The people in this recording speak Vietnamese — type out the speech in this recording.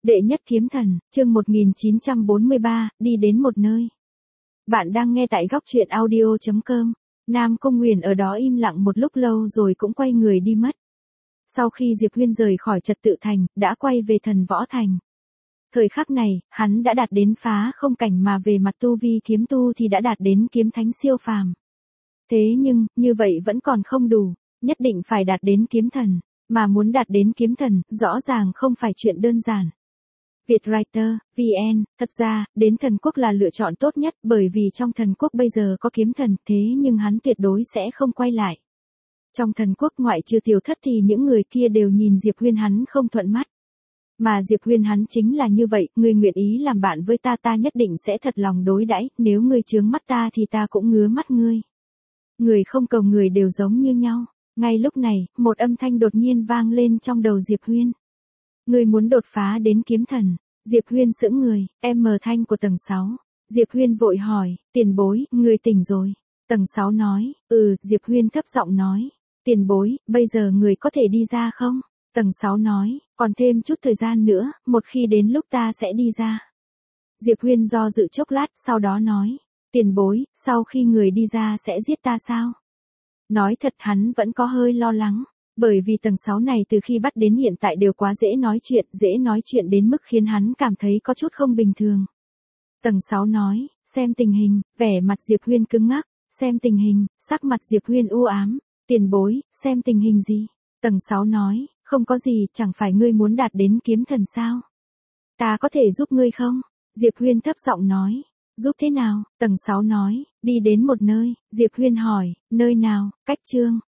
Đệ nhất kiếm thần, chương 1943, đi đến một nơi. Bạn đang nghe tại góc truyện audio.com. Nam Cung Nguyền ở đó im lặng một lúc lâu rồi cũng quay người đi mất. Sau khi Diệp Huyên rời khỏi Trật Tự Thành, đã quay về Thần Võ Thành. Thời khắc này, hắn đã đạt đến phá không cảnh mà về mặt tu vi kiếm tu thì đã đạt đến kiếm thánh siêu phàm. Thế nhưng, như vậy vẫn còn không đủ, nhất định phải đạt đến kiếm thần, mà muốn đạt đến kiếm thần, rõ ràng không phải chuyện đơn giản. Vietwriter, VN, thật ra, đến thần quốc là lựa chọn tốt nhất bởi vì trong thần quốc bây giờ có kiếm thần, thế nhưng hắn tuyệt đối sẽ không quay lại. Trong thần quốc ngoại trừ Tiểu Thất thì những người kia đều nhìn Diệp Huyên hắn không thuận mắt. Mà Diệp Huyên hắn chính là như vậy, ngươi nguyện ý làm bạn với ta, ta nhất định sẽ thật lòng đối đãi, nếu ngươi chướng mắt ta thì ta cũng ngứa mắt ngươi. Người không cầu người đều giống như nhau. Ngay lúc này, một âm thanh đột nhiên vang lên trong đầu Diệp Huyên. Ngươi muốn đột phá đến kiếm thần. Diệp Huyên sững người, thanh của tầng 6. Diệp Huyên vội hỏi, tiền bối, ngươi tỉnh rồi. Tầng 6 nói, Diệp Huyên thấp giọng nói, tiền bối, bây giờ người có thể đi ra không? Tầng 6 nói, còn thêm chút thời gian nữa, một khi đến lúc ta sẽ đi ra. Diệp Huyên do dự chốc lát, sau đó nói, tiền bối, sau khi người đi ra sẽ giết ta sao? Nói thật hắn vẫn có hơi lo lắng, bởi vì tầng 6 này từ khi bắt đến hiện tại đều quá dễ nói chuyện đến mức khiến hắn cảm thấy có chút không bình thường. Tầng 6 nói, xem tình hình, vẻ mặt Diệp Huyên cứng ngắc, xem tình hình, sắc mặt Diệp Huyên u ám, tiền bối, xem tình hình gì? Tầng 6 nói, không có gì, chẳng phải ngươi muốn đạt đến kiếm thần sao? Ta có thể giúp ngươi không? Diệp Huyên thấp giọng nói. Giúp thế nào? Tầng 6 nói, đi đến một nơi. Diệp Huyên hỏi, nơi nào? Cách chương.